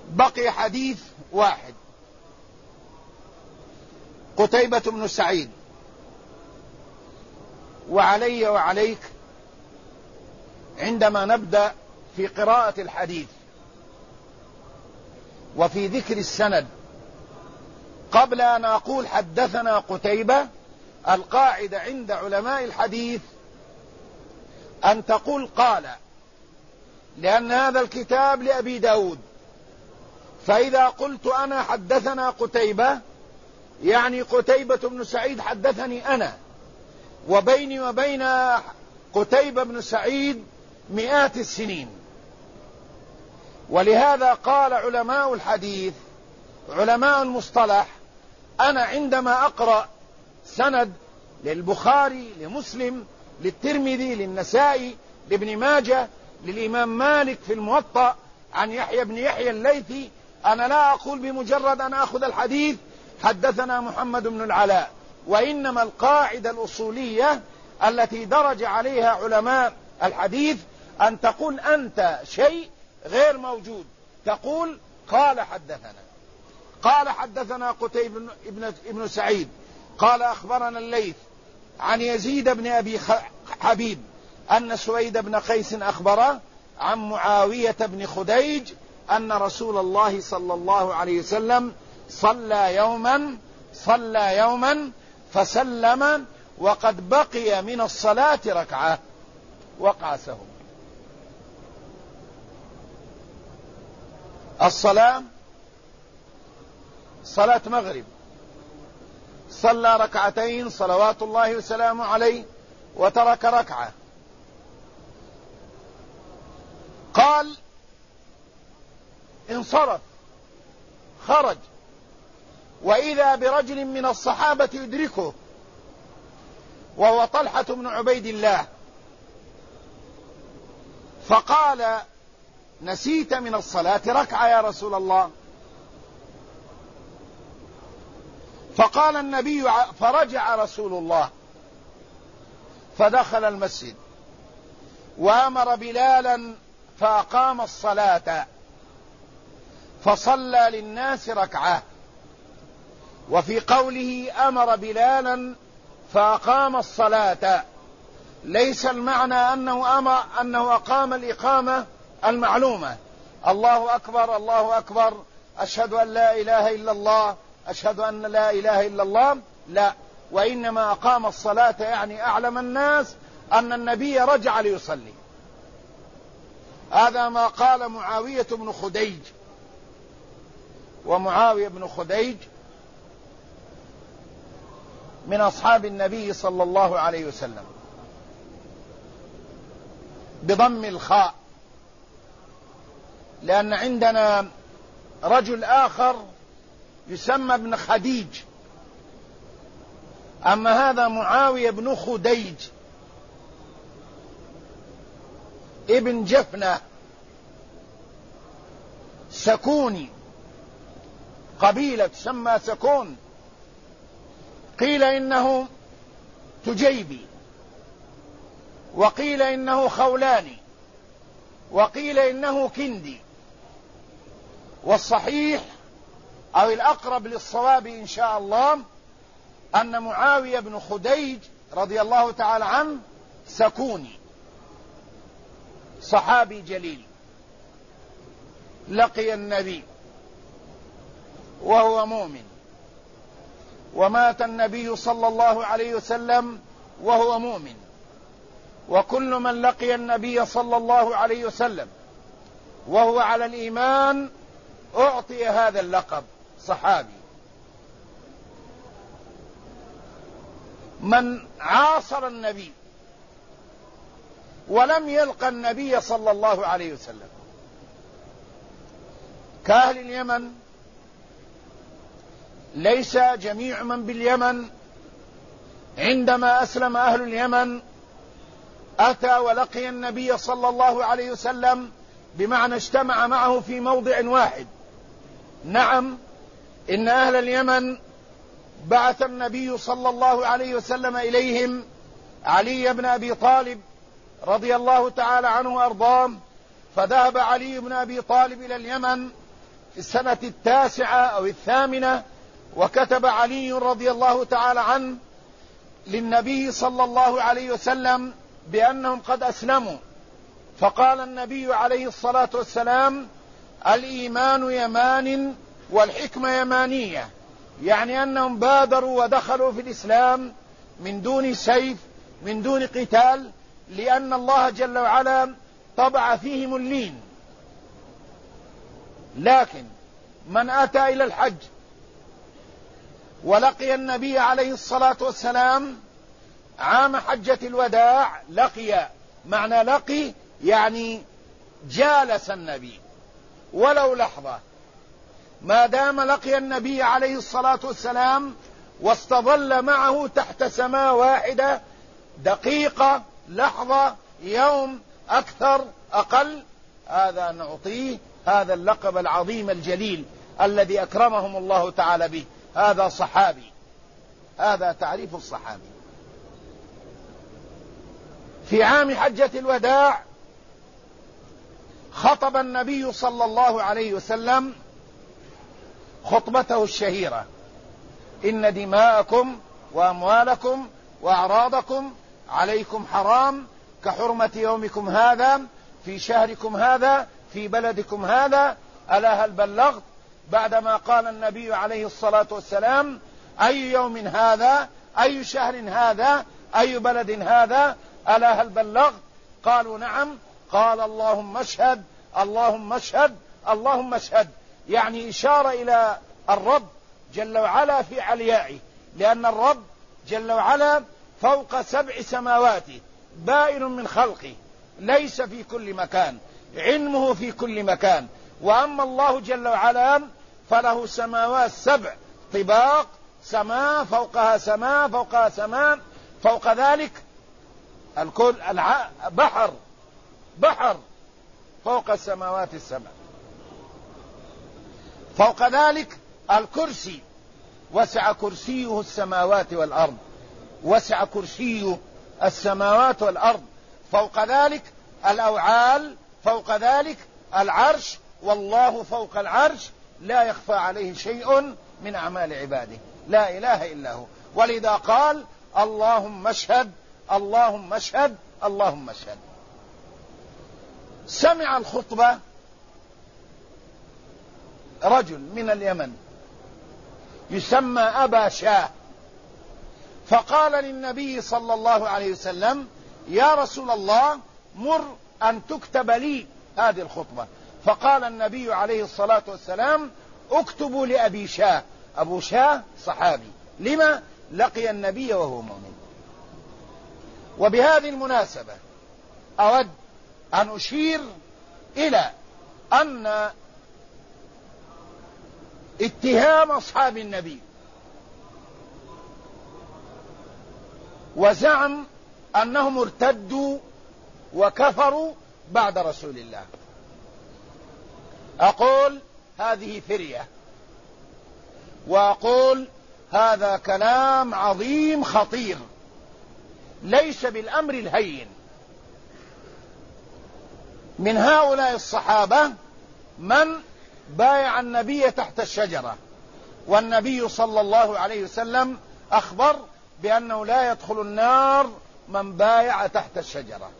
بقي حديث واحد، قتيبة بن سعيد. وعلي وعليك عندما نبدأ في قراءة الحديث وفي ذكر السند، قبل أن أقول حدثنا قتيبة، القاعدة عند علماء الحديث أن تقول قال، لأن هذا الكتاب لأبي داود، فإذا قلت أنا حدثنا قتيبة يعني قتيبة بن سعيد حدثني أنا، وبيني وبين قتيبة بن سعيد مئات السنين. ولهذا قال علماء الحديث، علماء المصطلح، أنا عندما أقرأ سند للبخاري، لمسلم، للترمذي، للنسائي، لابن ماجه، للإمام مالك في الموطأ عن يحيى بن يحيى الليثي، أنا لا أقول بمجرد أن أخذ الحديث حدثنا محمد بن العلاء، وإنما القاعدة الأصولية التي درج عليها علماء الحديث أن تقول أنت شيء غير موجود، تقول قال حدثنا، قال حدثنا قتيبة بن سعيد قال أخبرنا الليث عن يزيد بن أبي حبيب أن سويد بن قيس أخبره عن معاوية بن خديج أن رسول الله صلى الله عليه وسلم صلى يوما فسلم وقد بقي من الصلاة ركعة وقع سهو. الصلاة صلاة مغرب، صلى ركعتين صلوات الله وسلامه عليه وترك ركعة. قال انصرف خرج، وإذا برجل من الصحابة يدركه وهو طلحة بن عبيد الله، فقال نسيت من الصلاة ركعة يا رسول الله. فقال النبي فرجع رسول الله فدخل المسجد وأمر بلالا فأقام الصلاة فصلى للناس ركعة. وفي قوله أمر بلالا فأقام الصلاة ليس المعنى أنه أقام الإقامة المعلومة، الله أكبر الله أكبر أشهد أن لا إله إلا الله أشهد أن لا إله إلا الله، لا، وإنما أقام الصلاة يعني أعلم الناس أن النبي رجع ليصلي. هذا ما قال معاوية بن خديج، ومعاوية بن خديج من أصحاب النبي صلى الله عليه وسلم بضم الخاء، لأن عندنا رجل آخر يسمى ابن خديج، أما هذا معاوية بن خديج ابن جفنة سكوني، قبيلة تسمى سكون، قيل إنه تجيبي، وقيل إنه خولاني، وقيل إنه كندي، والصحيح أو الأقرب للصواب إن شاء الله أن معاوية بن خديج رضي الله تعالى عنه سكوني، صحابي جليل، لقي النبي وهو مؤمن، ومات النبي صلى الله عليه وسلم وهو مؤمن، وكل من لقي النبي صلى الله عليه وسلم وهو على الإيمان أعطي هذا اللقب صحابي. من عاصر النبي ولم يلقى النبي صلى الله عليه وسلم كأهل اليمن، ليس جميع من باليمن عندما أسلم أهل اليمن أتى ولقي النبي صلى الله عليه وسلم بمعنى اجتمع معه في موضع واحد. نعم، إن أهل اليمن بعث النبي صلى الله عليه وسلم إليهم علي بن أبي طالب رضي الله تعالى عنه وأرضاه، فذهب علي بن أبي طالب إلى اليمن في السنة 9 أو 8، وكتب علي رضي الله تعالى عنه للنبي صلى الله عليه وسلم بأنهم قد أسلموا، فقال النبي عليه الصلاة والسلام: الإيمان يمان والحكمة يمانية، يعني أنهم بادروا ودخلوا في الإسلام من دون سيف، من دون قتال، لأن الله جل وعلا طبع فيهم اللين. لكن من أتى إلى الحج ولقي النبي عليه الصلاة والسلام عام حجة الوداع، لقي، معنى لقي يعني جالس النبي ولو لحظة، ما دام لقي النبي عليه الصلاة والسلام واستظل معه تحت سماء واحدة دقيقة، لحظة، يوم، أكثر أقل، هذا نعطيه هذا اللقب العظيم الجليل الذي أكرمهم الله تعالى به. هذا صحابي، هذا تعريف الصحابي. في عام حجة الوداع خطب النبي صلى الله عليه وسلم خطبته الشهيرة: إن دماءكم وأموالكم وأعراضكم عليكم حرام كحرمة يومكم هذا في شهركم هذا في بلدكم هذا، ألا هل بلغت؟ بعدما قال النبي عليه الصلاة والسلام: أي يوم هذا، أي شهر هذا، أي بلد هذا، ألا هل بلغت؟ قالوا: نعم. قال: اللهم اشهد، اللهم اشهد، اللهم اشهد، يعني إشارة إلى الرب جل وعلا في عليائه، لأن الرب جل وعلا فوق 7 سماوات، بائن من خلقه، ليس في كل مكان، علمه في كل مكان. وأما الله جل وعلا فله سماوات 7 طباق، سماء فوقها سماء فوقها سماء، فوق ذلك الكل بحر فوق السماوات ال7، فوق ذلك الكرسي، وسع كرسيه السماوات والأرض، وسع كرسيه السماوات والأرض، فوق ذلك الأوعال، فوق ذلك العرش، والله فوق العرش لا يخفى عليه شيء من أعمال عباده، لا إله إلا هو. ولذا قال: اللهم اشهد، اللهم اشهد، اللهم اشهد. سمع الخطبة رجل من اليمن يسمى أبا شاه، فقال للنبي صلى الله عليه وسلم: يا رسول الله، مر أن تكتب لي هذه الخطبة. فقال النبي عليه الصلاة والسلام: اكتبوا لأبي شاه. أبو شاه صحابي، لما؟ لقي النبي وهو مؤمن. وبهذه المناسبة أود أن أشير إلى أن اتهام أصحاب النبي وزعم أنهم ارتدوا وكفروا بعد رسول الله، أقول هذه فرية، وأقول هذا كلام عظيم خطير، ليس بالأمر الهين. من هؤلاء الصحابة من بايع النبي تحت الشجرة، والنبي صلى الله عليه وسلم أخبر بأنه لا يدخل النار من بايع تحت الشجرة.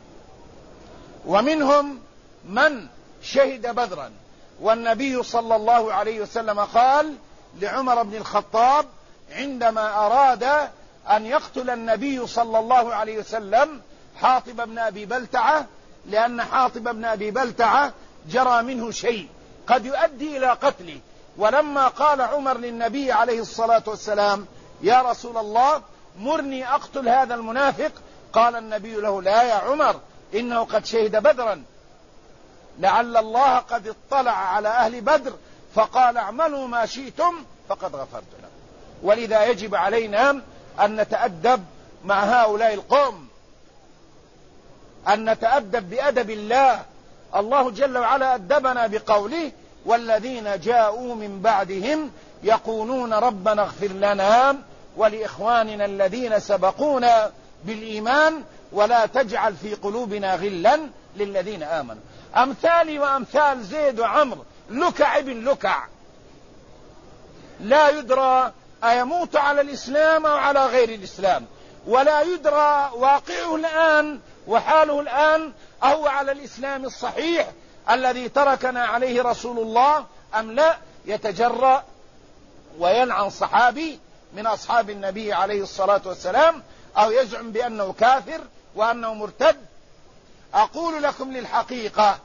ومنهم من شهد بدرا، والنبي صلى الله عليه وسلم قال لعمر بن الخطاب عندما أراد أن يقتل النبي صلى الله عليه وسلم حاطب بن أبي بلتعة، لأن حاطب بن أبي بلتعة جرى منه شيء قد يؤدي إلى قتله، ولما قال عمر للنبي عليه الصلاة والسلام: يا رسول الله، مرني أقتل هذا المنافق، قال النبي له: لا يا عمر، إنه قد شهد بدرا، لعل الله قد اطلع على أهل بدر فقال: اعملوا ما شئتم فقد غفرت لكم. ولذا يجب علينا أن نتأدب مع هؤلاء القوم، أن نتأدب بأدب الله. الله جل وعلا أدبنا بقوله: والذين جاءوا من بعدهم يقولون ربنا اغفر لنا ولإخواننا الذين سبقونا بالإيمان ولا تجعل في قلوبنا غلا للذين آمنوا. أمثالي وأمثال زيد وعمر لكع ابن لكع، لا يدرى أيموت على الإسلام أو على غير الإسلام، ولا يدرى واقعه الآن وحاله الآن أو على الإسلام الصحيح الذي تركنا عليه رسول الله أم لا. يتجرأ ويلعن صحابي من أصحاب النبي عليه الصلاة والسلام، أو يزعم بأنه كافر وأنه مرتد. أقول لكم للحقيقة،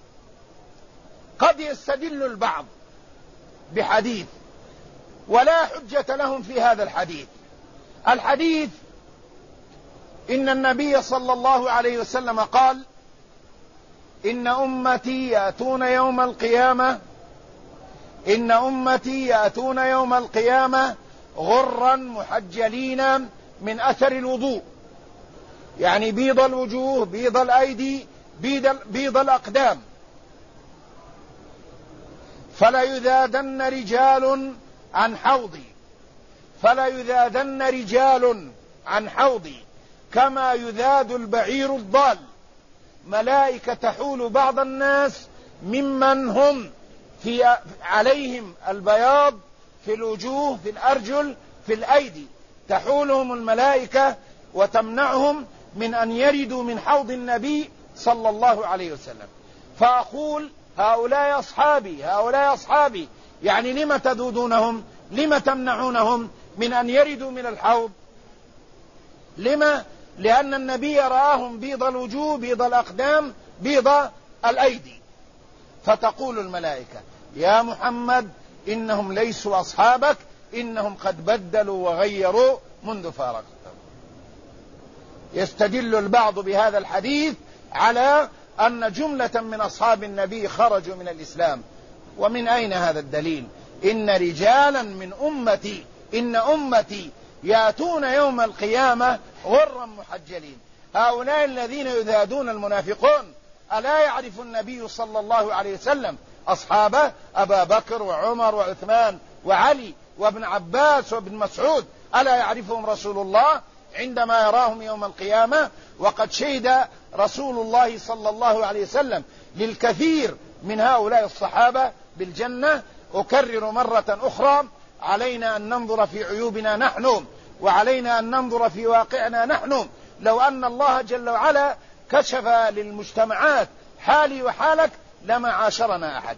قد يستدل البعض بحديث ولا حجة لهم في هذا الحديث إن النبي صلى الله عليه وسلم قال: إن أمتي يأتون يوم القيامة غرا محجلين من أثر الوضوء، يعني بيض الوجوه، بيض الأيدي، بيض الأقدام، فلا يذادن رجال عن حوضي كما يذاد البعير الضال. ملائكة تحول بعض الناس ممن هم عليهم البياض في الوجوه، في الأرجل، في الأيدي، تحولهم الملائكة وتمنعهم من أن يردوا من حوض النبي صلى الله عليه وسلم. فأقول: هؤلاء أصحابي، يعني لم تذودونهم؟ لم تمنعونهم من أن يردوا من الحوض؟ لما؟ لأن النبي رآهم بيض الوجوه، بيض الأقدام، بيض الأيدي. فتقول الملائكة: يا محمد، إنهم ليسوا أصحابك، إنهم قد بدلوا وغيروا منذ فارقتهم. يستدل البعض بهذا الحديث على أن جملة من أصحاب النبي خرجوا من الإسلام. ومن أين هذا الدليل؟ إن رجالا من أمتي يأتون يوم القيامة غرا محجلين. هؤلاء الذين يذادون المنافقون، ألا يعرف النبي صلى الله عليه وسلم أصحابه أبا بكر وعمر وعثمان وعلي وابن عباس وابن مسعود؟ ألا يعرفهم رسول الله عندما يراهم يوم القيامة؟ وقد شهد رسول الله صلى الله عليه وسلم للكثير من هؤلاء الصحابة بالجنة. أكرر مرة أخرى: علينا أن ننظر في عيوبنا نحن، وعلينا أن ننظر في واقعنا نحن. لو أن الله جل وعلا كشف للمجتمعات حالي وحالك لما عاشرنا أحد.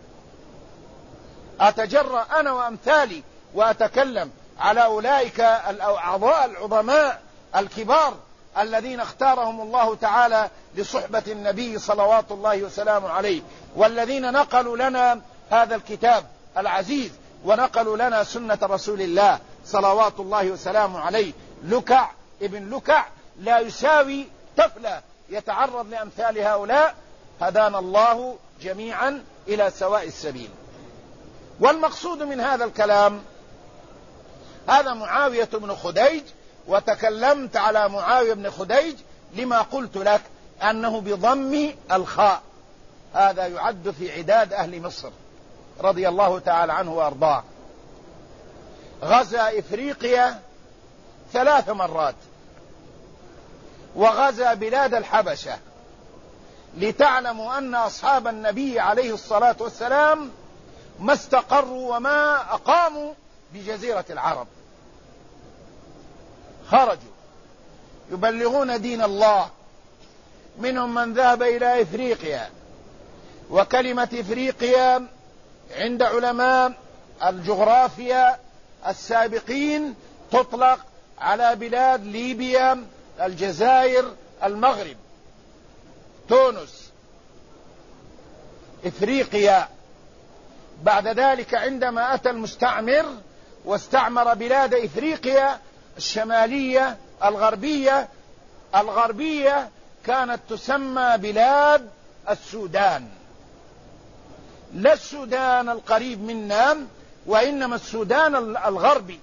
أتجرأ أنا وأمثالي وأتكلم على أولئك الأعضاء العظماء الكبار الذين اختارهم الله تعالى لصحبة النبي صلوات الله وسلامه عليه، والذين نقلوا لنا هذا الكتاب العزيز ونقلوا لنا سنة رسول الله صلوات الله وسلامه عليه. لكع ابن لكع لا يساوي طفلة يتعرض لأمثال هؤلاء. هدانا الله جميعا إلى سواء السبيل. والمقصود من هذا الكلام، هذا معاوية بن خديج، وتكلمت على معاوية بن خديج لما قلت لك أنه بضم الخاء. هذا يعد في عداد أهل مصر رضي الله تعالى عنه وأرضاه. غزا إفريقيا 3 مرات، وغزا بلاد الحبشة، لتعلموا أن أصحاب النبي عليه الصلاة والسلام ما استقروا وما أقاموا بجزيرة العرب. خرجوا يبلغون دين الله. منهم من ذهب إلى إفريقيا، وكلمة إفريقيا عند علماء الجغرافيا السابقين تطلق على بلاد ليبيا، الجزائر، المغرب، تونس، إفريقيا. بعد ذلك عندما أتى المستعمر واستعمر بلاد إفريقيا الشمالية الغربية كانت تسمى بلاد السودان، لا السودان القريب منا، وإنما السودان الغربي.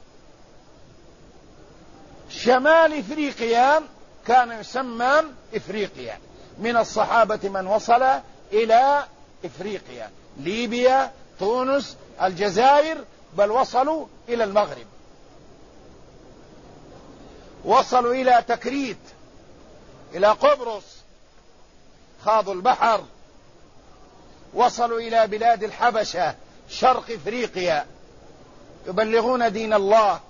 شمال إفريقيا كان يسمى إفريقيا. من الصحابة من وصل إلى إفريقيا، ليبيا، تونس، الجزائر، بل وصلوا إلى المغرب، وصلوا إلى تكريت، إلى قبرص، خاضوا البحر، وصلوا إلى بلاد الحبشة شرق إفريقيا يبلغون دين الله،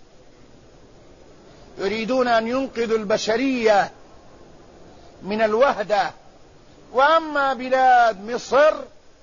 يريدون أن ينقذوا البشرية من الوهدة. وأما بلاد مصر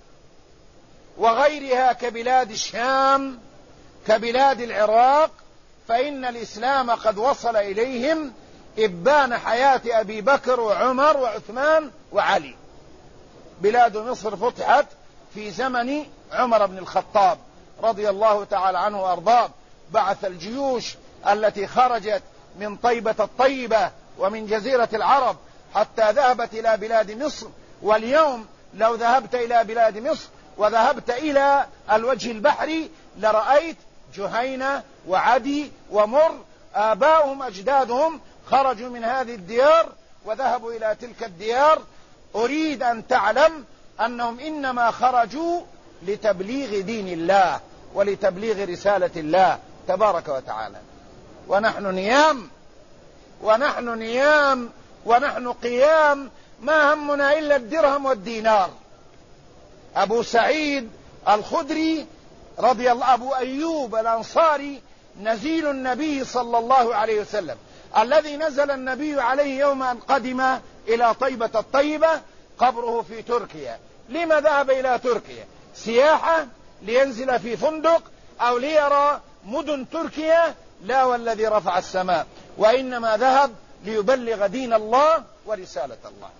وغيرها كبلاد الشام كبلاد العراق فإن الإسلام قد وصل إليهم إبان حياة أبي بكر وعمر وعثمان وعلي. بلاد مصر فتحت في زمن عمر بن الخطاب رضي الله تعالى عنه وأرضاه، بعث الجيوش التي خرجت من طيبة الطيبة ومن جزيرة العرب حتى ذهبت إلى بلاد مصر. واليوم لو ذهبت إلى بلاد مصر وذهبت إلى الوجه البحري لرأيت جهينة وعدي ومر، آباؤهم أجدادهم خرجوا من هذه الديار وذهبوا إلى تلك الديار. أريد أن تعلم أنهم إنما خرجوا لتبليغ دين الله ولتبليغ رسالة الله تبارك وتعالى، ونحن نيام ونحن قيام، ما همنا إلا الدرهم والدينار. أبو سعيد الخدري رضي الله، أبو أيوب الأنصاري نزيل النبي صلى الله عليه وسلم الذي نزل النبي عليه يوم أن قدم إلى طيبة الطيبة، قبره في تركيا. لما ذهب إلى تركيا؟ سياحة لينزل في فندق أو ليرى مدن تركيا؟ لا، والذي رفع السماء، وإنما ذهب ليبلغ دين الله ورسالة الله.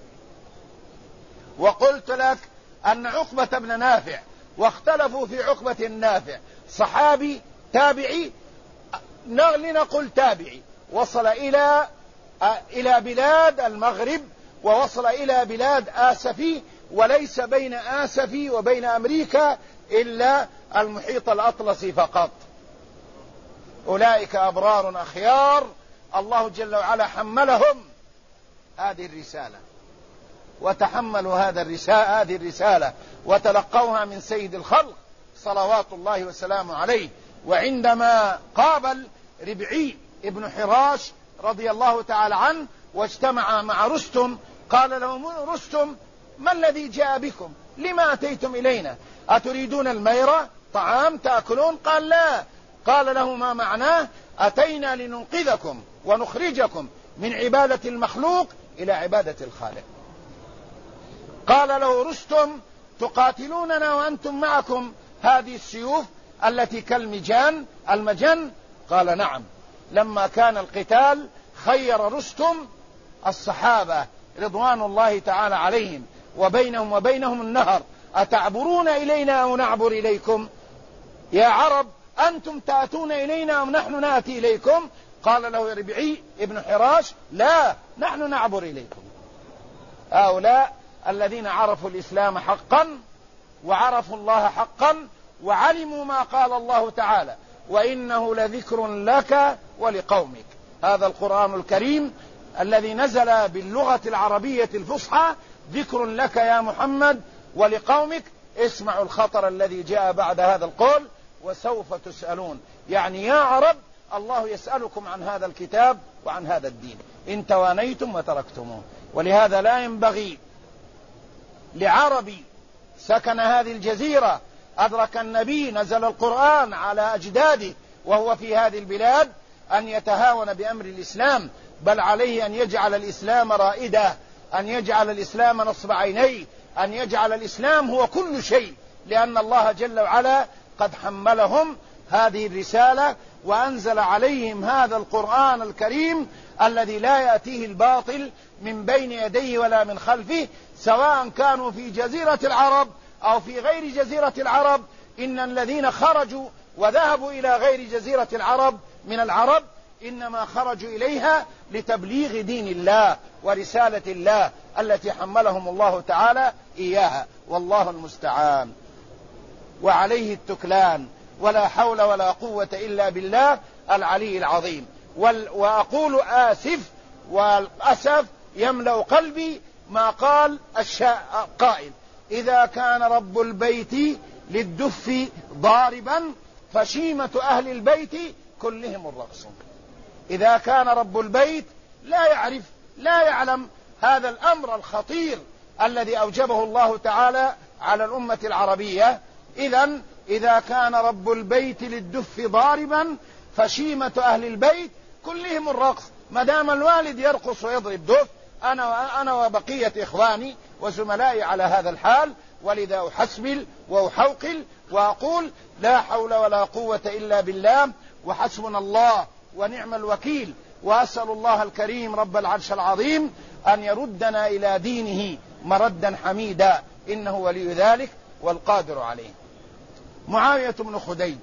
وقلت لك أن عقبة بن نافع، واختلفوا في عقبة النافع، صحابي تابعي، لنقل تابعي، وصل إلى بلاد المغرب ووصل إلى بلاد آسفي، وليس بين آسفي وبين أمريكا إلا المحيط الأطلسي فقط. أولئك أبرار أخيار، الله جل وعلا حملهم هذه الرسالة وتحملوا هذه الرسالة وتلقوها من سيد الخلق صلوات الله وسلامه عليه. وعندما قابل ربعي ابن حراش رضي الله تعالى عنه واجتمع مع رستم، قال له رستم: ما الذي جاء بكم؟ لما أتيتم إلينا؟ أتريدون الميرة طعام تأكلون؟ قال: لا. قال له: ما معناه؟ أتينا لننقذكم ونخرجكم من عبادة المخلوق إلى عبادة الخالق. قال له رستم: تقاتلوننا وأنتم معكم هذه السيوف التي المجن؟ قال: نعم. لما كان القتال خير رستم الصحابة رضوان الله تعالى عليهم، وبينهم وبينهم النهر: أتعبرون إلينا أو نعبر إليكم؟ يا عرب أنتم تأتون إلينا أم نحن نأتي إليكم؟ قال له ربعي ابن حراش: لا، نحن نعبر إليكم. هؤلاء الذين عرفوا الإسلام حقا وعرفوا الله حقا وعلموا ما قال الله تعالى: وإنه لذكر لك ولقومك. هذا القرآن الكريم الذي نزل باللغة العربية الفصحى ذكر لك يا محمد ولقومك. اسمعوا الخطر الذي جاء بعد هذا القول: وسوف تسألون. يعني يا عرب الله يسألكم عن هذا الكتاب وعن هذا الدين إن توانيتم وتركتموه. ولهذا لا ينبغي لعربي سكن هذه الجزيرة أدرك النبي نزل القرآن على أجداده وهو في هذه البلاد أن يتهاون بأمر الإسلام، بل عليه أن يجعل الإسلام رائدة، أن يجعل الإسلام نصب عينيه، أن يجعل الإسلام هو كل شيء، لأن الله جل وعلا قد حملهم هذه الرسالة وأنزل عليهم هذا القرآن الكريم الذي لا يأتيه الباطل من بين يديه ولا من خلفه، سواء كانوا في جزيرة العرب أو في غير جزيرة العرب. إن الذين خرجوا وذهبوا إلى غير جزيرة العرب من العرب إنما خرجوا إليها لتبليغ دين الله ورسالة الله التي حملهم الله تعالى إياها، والله المستعان وعليه التكلان، ولا حول ولا قوة إلا بالله العلي العظيم. وأقول آسف، والأسف يملأ قلبي ما قال قائل: إذا كان رب البيت للدف ضاربا فشيمة أهل البيت كلهم الرقص. إذا كان رب البيت لا يعرف لا يعلم هذا الأمر الخطير الذي أوجبه الله تعالى على الأمة العربية. إذا كان رب البيت للدف ضاربا فشيمة أهل البيت كلهم الرقص. ما دام الوالد يرقص ويضرب دف، أنا وبقية إخواني وزملائي على هذا الحال، ولذا أحسبل وأحوقل وأقول لا حول ولا قوة إلا بالله، وحسبنا الله ونعم الوكيل. وأسأل الله الكريم رب العرش العظيم أن يردنا إلى دينه مردا حميدا، إنه ولي ذلك والقادر عليه. معاوية بن خديج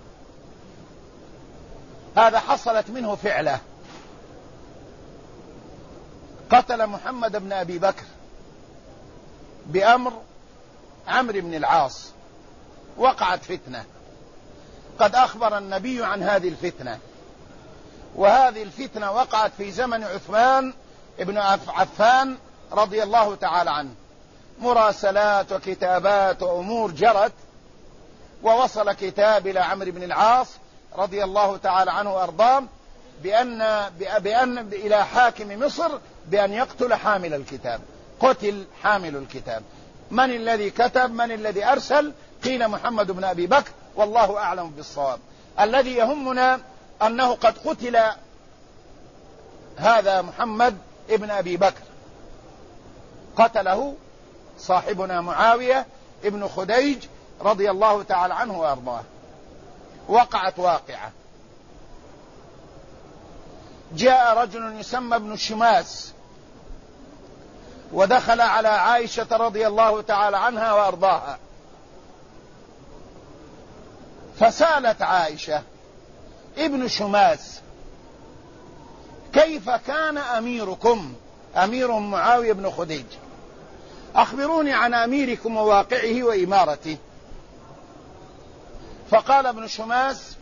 هذا حصلت منه فعله، قتل محمد بن أبي بكر بأمر عمرو بن العاص. وقعت فتنة، قد أخبر النبي عن هذه الفتنة، وهذه الفتنة وقعت في زمن عثمان بن عفان رضي الله تعالى عنه. مراسلات وكتابات وأمور جرت، ووصل كتاب إلى عمرو بن العاص رضي الله تعالى عنه وأرضاه بأن إلى حاكم مصر بأن يقتل حامل الكتاب. قتل حامل الكتاب. من الذي كتب؟ من الذي أرسل؟ قيل محمد بن أبي بكر، والله أعلم بالصواب. الذي يهمنا أنه قد قتل هذا محمد ابن أبي بكر، قتله صاحبنا معاوية ابن خديج رضي الله تعالى عنه وأرضاه. وقعت واقعة، جاء رجل يسمى ابن شماس ودخل على عائشة رضي الله تعالى عنها وأرضاها، فسألت عائشة: ابن شماس كيف كان أميركم؟ أميرهم معاوية بن خديج، أخبروني عن أميركم وواقعه وإمارته. فقال ابن شماس: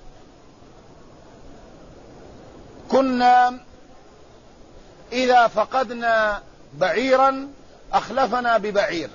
كنا إذا فقدنا بعيرا أخلفنا ببعير،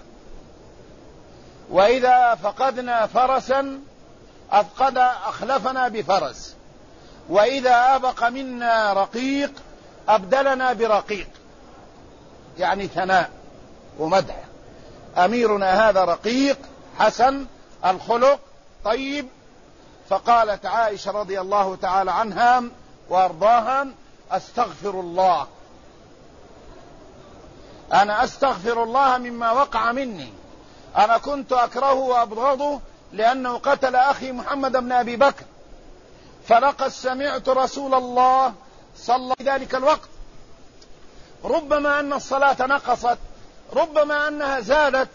وإذا فقدنا فرسا أخلفنا بفرس، وإذا أبق منا رقيق أبدلنا برقيق. يعني ثناء ومدح. أميرنا هذا رقيق حسن الخلق طيب. فقالت عائشة رضي الله تعالى عنها وأرضاها: أستغفر الله، أنا أستغفر الله مما وقع مني. أنا كنت أكرهه وأبغضه لأنه قتل أخي محمد بن أبي بكر، فلقد سمعت رسول الله صلى الله عليه وسلم في ذلك الوقت، ربما أن الصلاة نقصت، ربما أنها زادت،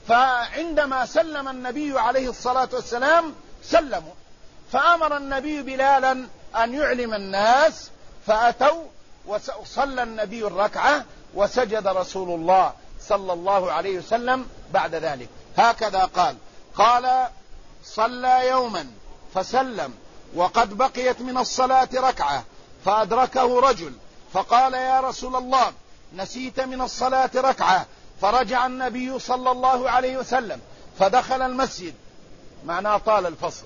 فعندما سلم النبي عليه الصلاة والسلام سلموا، فأمر النبي بلالا أن يعلم الناس، فأتوا وصلى النبي الركعة وسجد رسول الله صلى الله عليه وسلم بعد ذلك. هكذا قال: صلى يوما فسلم وقد بقيت من الصلاة ركعة، فأدركه رجل فقال: يا رسول الله، نسيت من الصلاة ركعة. فرجع النبي صلى الله عليه وسلم فدخل المسجد، معناه طال الفصل،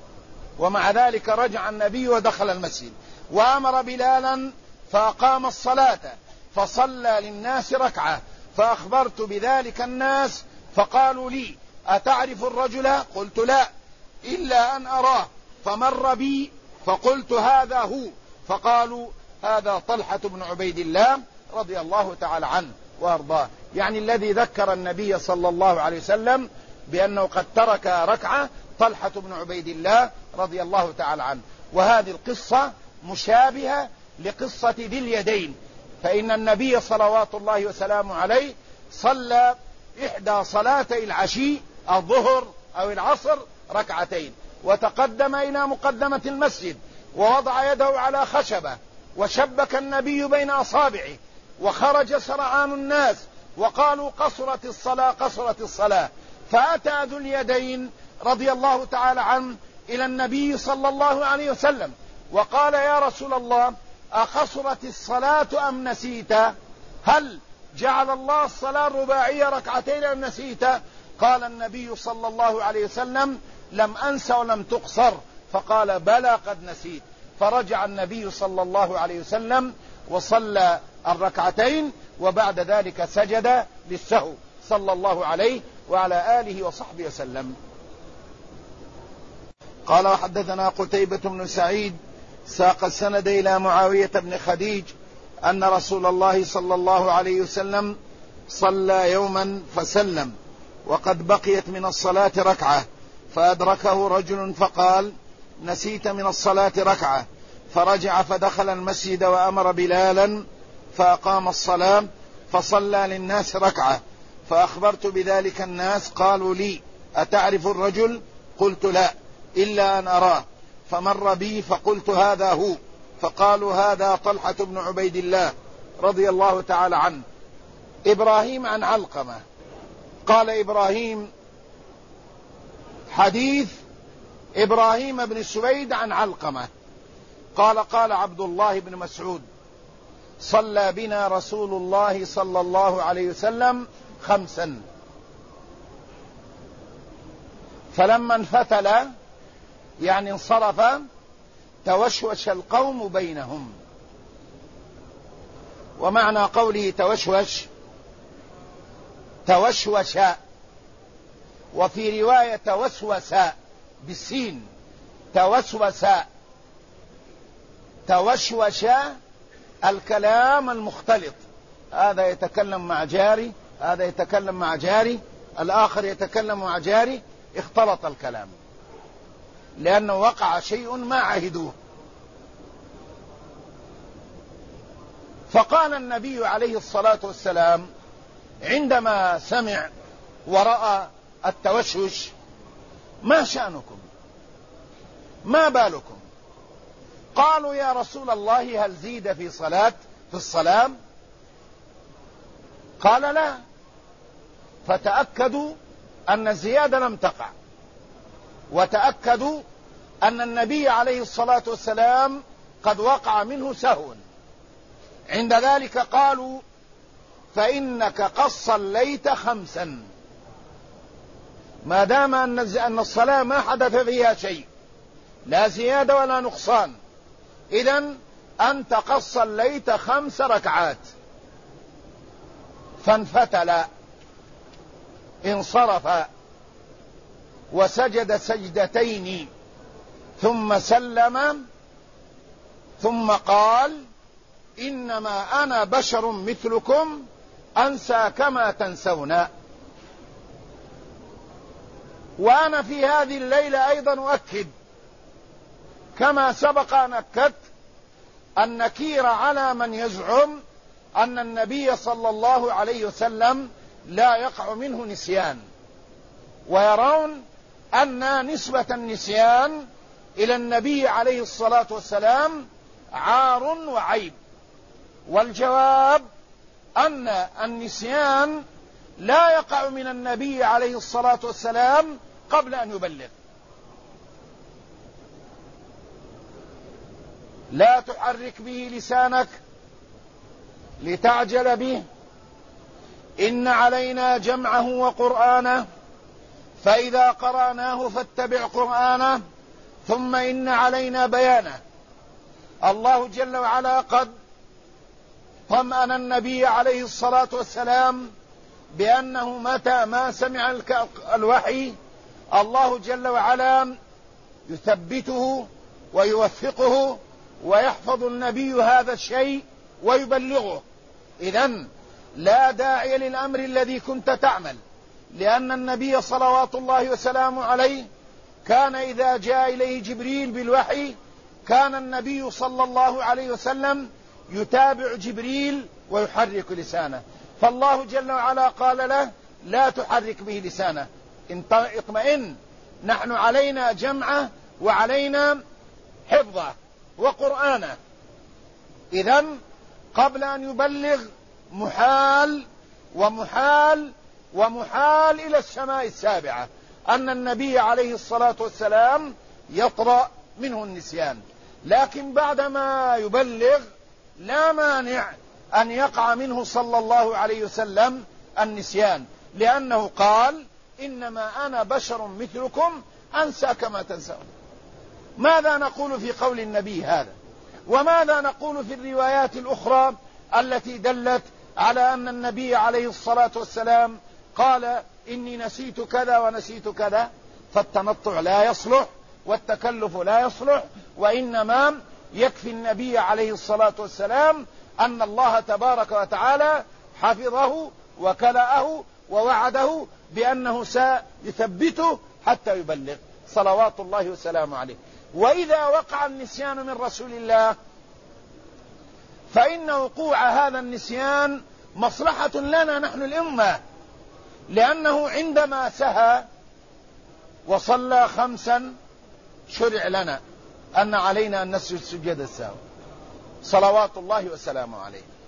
ومع ذلك رجع النبي ودخل المسجد، وأمر بلالا فأقام الصلاة فصلى للناس ركعة. فأخبرت بذلك الناس فقالوا لي: أتعرف الرجل؟ قلت: لا، إلا أن أراه. فمر بي فقلت: هذا هو. فقالوا: هذا طلحة بن عبيد الله رضي الله تعالى عنه وأرضاه. يعني الذي ذكر النبي صلى الله عليه وسلم بأنه قد ترك ركعة طلحة بن عبيد الله رضي الله تعالى عنه. وهذه القصة مشابهة لقصة ذي اليدين، فإن النبي صلوات الله وسلامه عليه صلى إحدى صلاتي العشي الظهر أو العصر ركعتين، وتقدم إلى مقدمة المسجد ووضع يده على خشبة وشبك النبي بين أصابعه، وخرج سرعان الناس وقالوا: قصرت الصلاة، قصرت الصلاة. فأتى ذو اليدين رضي الله تعالى عنه إلى النبي صلى الله عليه وسلم وقال: يا رسول الله، أقصرت الصلاة أم نسيت؟ هل جعل الله الصلاة الرباعية ركعتين أم نسيت؟ قال النبي صلى الله عليه وسلم: لم أنس ولم تقصر. فقال: بلى قد نسيت. فرجع النبي صلى الله عليه وسلم وصلى الركعتين، وبعد ذلك سجد للسهو صلى الله عليه وعلى آله وصحبه وسلم. قال: وحدثنا قتيبة بن سعيد ساق السند إلى معاوية بن خديج أن رسول الله صلى الله عليه وسلم صلى يوما فسلم وقد بقيت من الصلاة ركعة، فأدركه رجل فقال: نسيت من الصلاة ركعة، فرجع فدخل المسجد وأمر بلالا فأقام الصلاة فصلى للناس ركعة، فأخبرت بذلك الناس قالوا لي: أتعرف الرجل؟ قلت: لا، إلا أن أراه، فمر بي فقلت: هذا هو، فقالوا: هذا طلحة بن عبيد الله رضي الله تعالى عنه. إبراهيم عن علقمة. قال إبراهيم: حديث إبراهيم بن سويد عن علقمة قال: قال عبد الله بن مسعود: صلى بنا رسول الله صلى الله عليه وسلم 5، فلما انفتل يعني انصرف توشوش القوم بينهم. ومعنى قوله توشوش توشوش، وفي رواية توسوس بالسين، توسوس توشوش الكلام المختلط، هذا يتكلم مع جاري، هذا يتكلم مع جاري، الآخر يتكلم مع جاري، اختلط الكلام لأنه وقع شيء ما عهدوه. فقال النبي عليه الصلاة والسلام عندما سمع ورأى التوشوش: ما شأنكم؟ ما بالكم؟ قالوا: يا رسول الله هل زيد في الصلاة؟ قال: لا. فتأكدوا أن الزيادة لم تقع، وتأكدوا أن النبي عليه الصلاة والسلام قد وقع منه سهو. عند ذلك قالوا: فإنك قد صليت 5، ما دام أن الصلاة ما حدث فيها شيء، لا زيادة ولا نقصان، إذن أنت قد صليت 5 ركعات. فانفتل، انصرف، وسجد سجدتين، ثم سلم، ثم قال: إنما أنا بشر مثلكم أنسى كما تنسون. وأنا في هذه الليلة أيضا أؤكد كما سبق أن أكدت النكير على من يزعم أن النبي صلى الله عليه وسلم لا يقع منه نسيان، ويرون أن نسبة النسيان إلى النبي عليه الصلاة والسلام عار وعيب. والجواب أن النسيان لا يقع من النبي عليه الصلاة والسلام قبل أن يبلغ. لا تحرك به لسانك لتعجل به، إن علينا جمعه وقرآنه، فإذا قرأناه فاتبع قرآنه، ثم إن علينا بيانه. الله جل وعلا قد طمأن النبي عليه الصلاة والسلام بأنه متى ما سمع الوحي الله جل وعلا يثبته ويوفقه ويحفظ النبي هذا الشيء ويبلغه. إذن لا داعي للأمر الذي كنت تعمل، لأن النبي صلوات الله وسلامه عليه كان إذا جاء إليه جبريل بالوحي كان النبي صلى الله عليه وسلم يتابع جبريل ويحرك لسانه، فالله جل وعلا قال له: لا تحرك به لسانه، اطمئن، نحن علينا جمعه وعلينا حفظه وقرآنه. إذن قبل أن يبلغ محال ومحال ومحال إلى السماء السابعة أن النبي عليه الصلاة والسلام يطرأ منه النسيان، لكن بعدما يبلغ لا مانع أن يقع منه صلى الله عليه وسلم النسيان، لأنه قال: إنما أنا بشر مثلكم أنسى كما تنسون. ماذا نقول في قول النبي هذا؟ وماذا نقول في الروايات الأخرى التي دلت على أن النبي عليه الصلاة والسلام قال إني نسيت كذا ونسيت كذا، فالتنطع لا يصلح والتكلف لا يصلح، وإنما يكفي النبي عليه الصلاة والسلام أن الله تبارك وتعالى حفظه وكلأه ووعده بأنه سيثبته حتى يبلغ صلوات الله وسلامه عليه. وإذا وقع النسيان من رسول الله فإن وقوع هذا النسيان مصلحة لنا نحن الأمة، لأنه عندما سهى وصلى 5 شرع لنا أن علينا أن نسجد سجود السهو صلوات الله وسلامه عليه.